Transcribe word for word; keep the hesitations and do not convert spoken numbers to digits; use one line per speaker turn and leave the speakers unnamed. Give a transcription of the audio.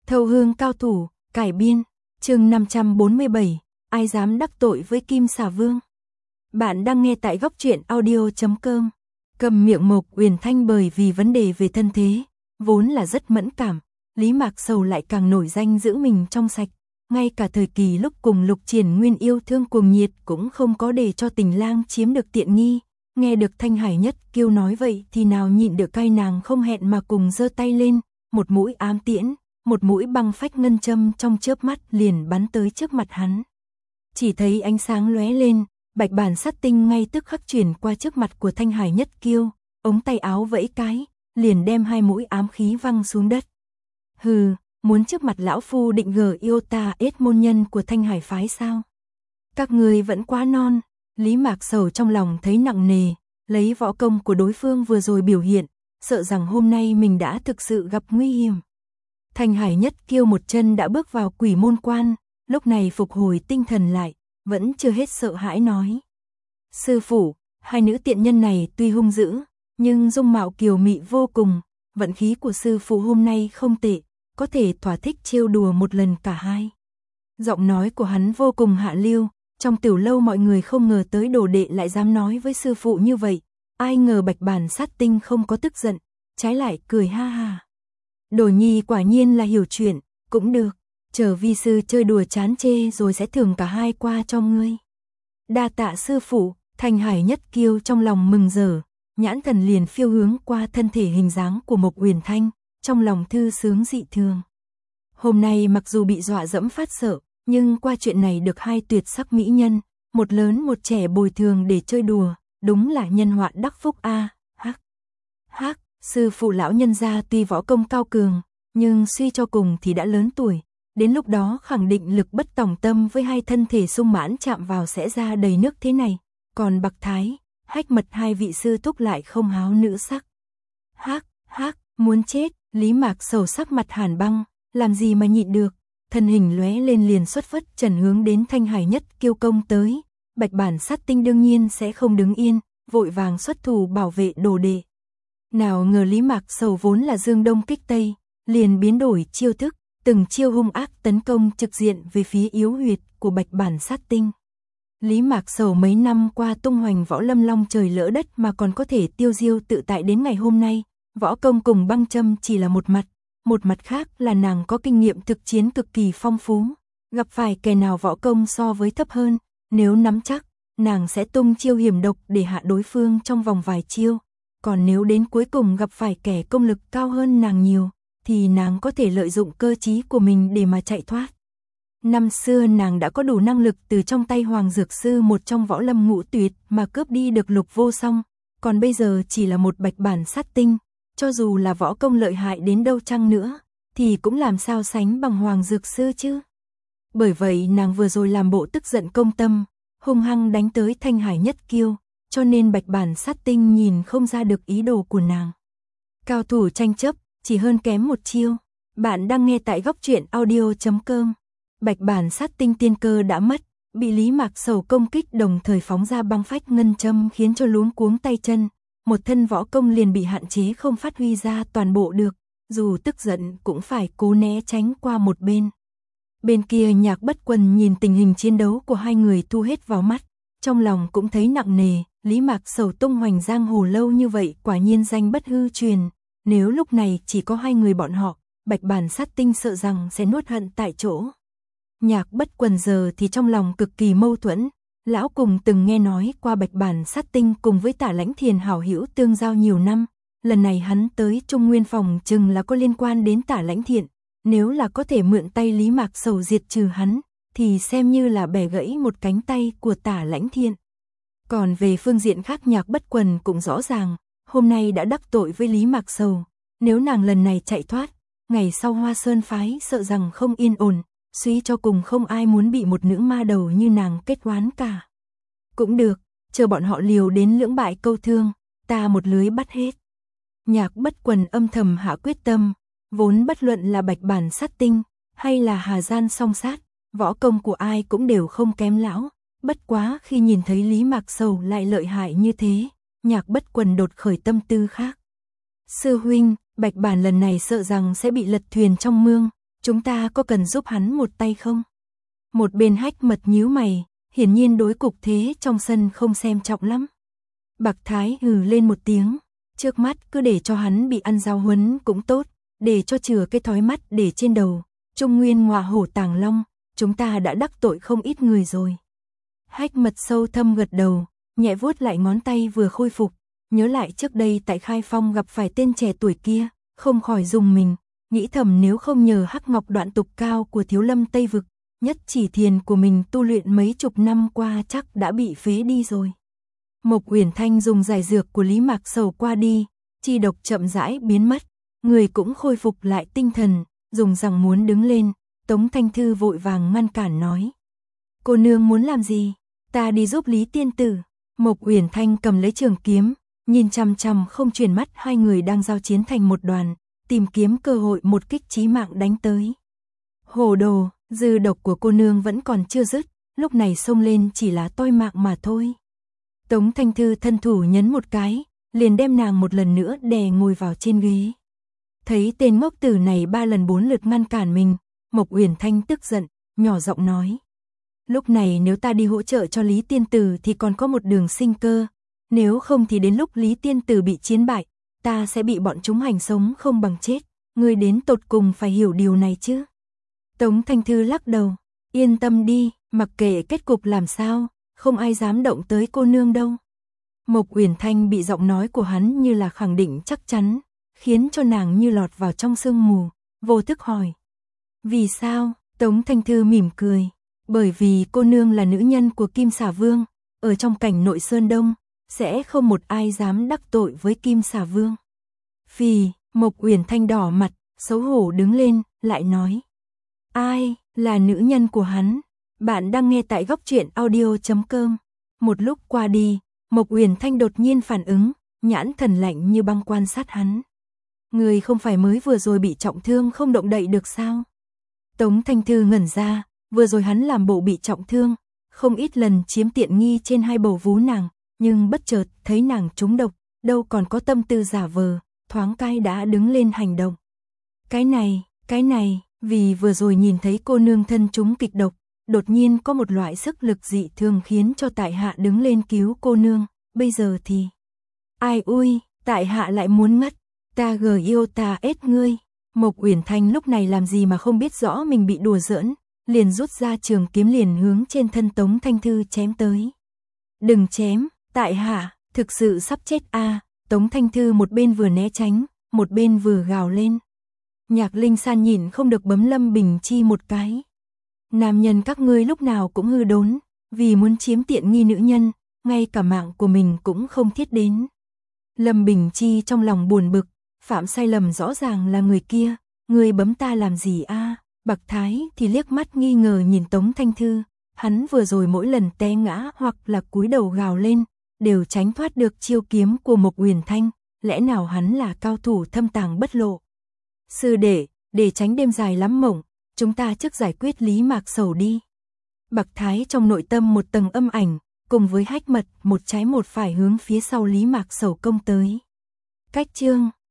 Thâu hương cao thủ, cải biên, chương năm trăm bốn mươi bảy, ai dám đắc tội với Kim Xà Vương. Bạn đang nghe tại góc truyện audio chấm com. Cầm miệng Mộc Uyển Thanh bởi vì vấn đề về thân thế, vốn là rất mẫn cảm, Lý Mạc Sầu lại càng nổi danh giữ mình trong sạch. Ngay cả thời kỳ lúc cùng Lục Triển Nguyên yêu thương cuồng nhiệt cũng không có để cho tình lang chiếm được tiện nghi. Nghe được Thanh Hải Nhất Kiêu nói vậy thì nào nhịn được cay, nàng không hẹn mà cùng giơ tay lên, một mũi ám tiễn, một mũi băng phách ngân châm trong chớp mắt liền bắn tới trước mặt hắn. Chỉ thấy ánh sáng lóe lên, bạch bản sát tinh ngay tức khắc chuyển qua trước mặt của Thanh Hải Nhất Kiêu, ống tay áo vẫy cái, liền đem hai mũi ám khí văng xuống đất. Hừ, muốn trước mặt lão phu định gờ yêu ta ết môn nhân của Thanh Hải phái sao? Các người vẫn quá non. Lý Mạc Sầu trong lòng thấy nặng nề, lấy võ công của đối phương vừa rồi biểu hiện, sợ rằng hôm nay mình đã thực sự gặp nguy hiểm. Thanh Hải Nhất Kiêu một chân đã bước vào quỷ môn quan, lúc này phục hồi tinh thần lại, vẫn chưa hết sợ hãi nói. Sư phụ, hai nữ tiện nhân này tuy hung dữ, nhưng dung mạo kiều mị vô cùng, vận khí của sư phụ hôm nay không tệ, có thể thỏa thích trêu đùa một lần cả hai. Giọng nói của hắn vô cùng hạ lưu. Trong tiểu lâu mọi người không ngờ tới đồ đệ lại dám nói với sư phụ như vậy, ai ngờ bạch bản sát tinh không có tức giận, trái lại cười ha ha. Đồ nhi quả nhiên là hiểu chuyện, cũng được, chờ vi sư chơi đùa chán chê rồi sẽ thưởng cả hai qua cho ngươi. Đa tạ sư phụ. Thanh Hải Nhất Kiêu trong lòng mừng rỡ, nhãn thần liền phiêu hướng qua thân thể hình dáng của Mộc Uyển Thanh, trong lòng thư sướng dị thường. Hôm nay mặc dù bị dọa dẫm phát sợ, nhưng qua chuyện này được hai tuyệt sắc mỹ nhân, một lớn một trẻ bồi thường để chơi đùa, đúng là nhân họa đắc phúc a. À. Hắc, hắc, sư phụ lão nhân gia tuy võ công cao cường, nhưng suy cho cùng thì đã lớn tuổi, đến lúc đó khẳng định lực bất tòng tâm với hai thân thể sung mãn chạm vào sẽ ra đầy nước thế này, còn Bạc Thái, Hách Mật hai vị sư thúc lại không háo nữ sắc. Hắc, hắc, muốn chết. Lý Mạc Sầu sắc mặt hàn băng, làm gì mà nhịn được. Thân hình lóe lên liền xuất phất trần hướng đến Thanh Hải Nhất Kiêu công tới, bạch bản sát tinh đương nhiên sẽ không đứng yên, vội vàng xuất thủ bảo vệ đồ đệ. Nào ngờ Lý Mạc Sầu vốn là dương đông kích tây, liền biến đổi chiêu thức, từng chiêu hung ác tấn công trực diện về phía yếu huyệt của bạch bản sát tinh. Lý Mạc Sầu mấy năm qua tung hoành võ lâm long trời lỡ đất mà còn có thể tiêu diêu tự tại đến ngày hôm nay, võ công cùng băng châm chỉ là một mặt. Một mặt khác là nàng có kinh nghiệm thực chiến cực kỳ phong phú, gặp phải kẻ nào võ công so với thấp hơn, nếu nắm chắc, nàng sẽ tung chiêu hiểm độc để hạ đối phương trong vòng vài chiêu, còn nếu đến cuối cùng gặp phải kẻ công lực cao hơn nàng nhiều, thì nàng có thể lợi dụng cơ trí của mình để mà chạy thoát. Năm xưa nàng đã có đủ năng lực từ trong tay Hoàng Dược Sư một trong võ lâm ngũ tuyệt mà cướp đi được Lục Vô Song, còn bây giờ chỉ là một bạch bản sát tinh. Cho dù là võ công lợi hại đến đâu chăng nữa, thì cũng làm sao sánh bằng Hoàng Dược Sư chứ. Bởi vậy nàng vừa rồi làm bộ tức giận công tâm, hung hăng đánh tới Thanh Hải Nhất Kiêu, cho nên bạch bản sát tinh nhìn không ra được ý đồ của nàng. Cao thủ tranh chấp, chỉ hơn kém một chiêu. Bạn đang nghe tại góc truyện audio chấm com. Bạch bản sát tinh tiên cơ đã mất, bị Lý Mạc Sầu công kích đồng thời phóng ra băng phách ngân châm khiến cho luống cuống tay chân. Một thân võ công liền bị hạn chế không phát huy ra toàn bộ được, dù tức giận cũng phải cố né tránh qua một bên. Bên kia Nhạc Bất Quần nhìn tình hình chiến đấu của hai người thu hết vào mắt, trong lòng cũng thấy nặng nề, Lý Mạc Sầu tung hoành giang hồ lâu như vậy quả nhiên danh bất hư truyền, nếu lúc này chỉ có hai người bọn họ, bạch bản sát tinh sợ rằng sẽ nuốt hận tại chỗ. Nhạc Bất Quần giờ thì trong lòng cực kỳ mâu thuẫn. Lão cùng từng nghe nói qua bạch bản sát tinh cùng với Tả Lãnh Thiền hảo hữu tương giao nhiều năm, lần này hắn tới Trung Nguyên phòng chừng là có liên quan đến Tả Lãnh Thiện, nếu là có thể mượn tay Lý Mạc Sầu diệt trừ hắn, thì xem như là bẻ gãy một cánh tay của Tả Lãnh Thiện. Còn về phương diện khác Nhạc Bất Quần cũng rõ ràng, hôm nay đã đắc tội với Lý Mạc Sầu, nếu nàng lần này chạy thoát, ngày sau Hoa Sơn phái sợ rằng không yên ổn. Suy cho cùng không ai muốn bị một nữ ma đầu như nàng kết oán cả. Cũng được, chờ bọn họ liều đến lưỡng bại câu thương, ta một lưới bắt hết. Nhạc Bất Quần âm thầm hạ quyết tâm, vốn bất luận là bạch bản sát tinh, hay là hà gian song sát, võ công của ai cũng đều không kém lão. Bất quá khi nhìn thấy Lý Mạc Sầu lại lợi hại như thế, Nhạc Bất Quần đột khởi tâm tư khác. Sư huynh, bạch bản lần này sợ rằng sẽ bị lật thuyền trong mương. chúng ta có cần giúp hắn một tay không? Một bên Hách Mật nhíu mày, hiển nhiên đối cục thế trong sân không xem trọng lắm. Bạc Thái hừ lên một tiếng, trước mắt cứ để cho hắn bị ăn giáo huấn cũng tốt, để cho chừa cái thói mắt để trên đầu, Trung Nguyên ngọa hổ tàng long, chúng ta đã đắc tội không ít người rồi. Hách Mật sâu thâm gật đầu, nhẹ vuốt lại ngón tay vừa khôi phục, nhớ lại trước đây tại Khai Phong gặp phải tên trẻ tuổi kia, không khỏi dùng mình, nghĩ thầm nếu không nhờ Hắc Ngọc đoạn tục cao của Thiếu Lâm Tây Vực, nhất chỉ thiền của mình tu luyện mấy chục năm qua chắc đã bị phế đi rồi. Mộc Uyển Thanh dùng giải dược của Lý Mạc Sầu qua đi, chi độc chậm rãi biến mất, người cũng khôi phục lại tinh thần, dùng rằng muốn đứng lên, Tống Thanh Thư vội vàng ngăn cản nói. Cô nương muốn làm gì? Ta đi giúp Lý tiên tử. Mộc Uyển Thanh cầm lấy trường kiếm, nhìn chằm chằm không chuyển mắt hai người đang giao chiến thành một đoàn, tìm kiếm cơ hội một kích chí mạng đánh tới. Hồ đồ, dư độc của cô nương vẫn còn chưa dứt, lúc này xông lên chỉ là toi mạng mà thôi. Tống Thanh Thư thân thủ nhấn một cái, liền đem nàng một lần nữa đè ngồi vào trên ghế. Thấy tên ngốc tử này ba lần bốn lượt ngăn cản mình, Mộc Uyển Thanh tức giận, nhỏ giọng nói. Lúc này nếu ta đi hỗ trợ cho Lý tiên tử thì còn có một đường sinh cơ, nếu không thì đến lúc Lý tiên tử bị chiến bại, ta sẽ bị bọn chúng hành sống không bằng chết, ngươi đến tột cùng phải hiểu điều này chứ. Tống Thanh Thư lắc đầu, yên tâm đi, mặc kệ kết cục làm sao, không ai dám động tới cô nương đâu. Mộc Uyển Thanh bị giọng nói của hắn như là khẳng định chắc chắn, khiến cho nàng như lọt vào trong sương mù, vô thức hỏi. Vì sao? Tống Thanh Thư mỉm cười. Bởi vì cô nương là nữ nhân của Kim Xà Vương, ở trong cảnh nội Sơn Đông, sẽ không một ai dám đắc tội với Kim Xà Vương. Phì, Mộc Uyển Thanh đỏ mặt, xấu hổ đứng lên, lại nói. Ai, là nữ nhân của hắn? Bạn đang nghe tại góc truyện audio chấm com. Một lúc qua đi, Mộc Uyển Thanh đột nhiên phản ứng, nhãn thần lạnh như băng quan sát hắn. Người không phải mới vừa rồi bị trọng thương không động đậy được sao? Tống Thanh Thư ngẩn ra, vừa rồi hắn làm bộ bị trọng thương, không ít lần chiếm tiện nghi trên hai bầu vú nàng, nhưng bất chợt thấy nàng trúng độc, đâu còn có tâm tư giả vờ, thoáng cái đã đứng lên hành động. Cái này, cái này, vì vừa rồi nhìn thấy cô nương thân trúng kịch độc, đột nhiên có một loại sức lực dị thường khiến cho tại hạ đứng lên cứu cô nương, bây giờ thì... Ai ui, tại hạ lại muốn ngất, ta gờ yêu ta ết ngươi. Mộc Uyển Thanh lúc này làm gì mà không biết rõ mình bị đùa giỡn, liền rút ra trường kiếm liền hướng trên thân Tống Thanh Thư chém tới. Đừng chém, tại hạ, thực sự sắp chết a. À. Tống Thanh Thư một bên vừa né tránh, một bên vừa gào lên. Nhạc Linh San nhìn không được bấm Lâm Bình Chi một cái. Nam nhân các ngươi lúc nào cũng hư đốn, vì muốn chiếm tiện nghi nữ nhân, ngay cả mạng của mình cũng không thiết đến. Lâm Bình Chi trong lòng buồn bực, phạm sai lầm rõ ràng là người kia, người bấm ta làm gì a? À? Bạc Thái thì liếc mắt nghi ngờ nhìn Tống Thanh Thư, hắn vừa rồi mỗi lần té ngã hoặc là cúi đầu gào lên, đều tránh thoát được chiêu kiếm của Mộc Uyển Thanh, lẽ nào hắn là cao thủ thâm tàng bất lộ. Sư đệ, để tránh đêm dài lắm mộng, chúng ta trước giải quyết Lý Mạc Sầu đi. Bạc Thái trong nội tâm một tầng âm ảnh, cùng với Hách Mật một trái một phải hướng phía sau Lý Mạc Sầu công tới. Cách chương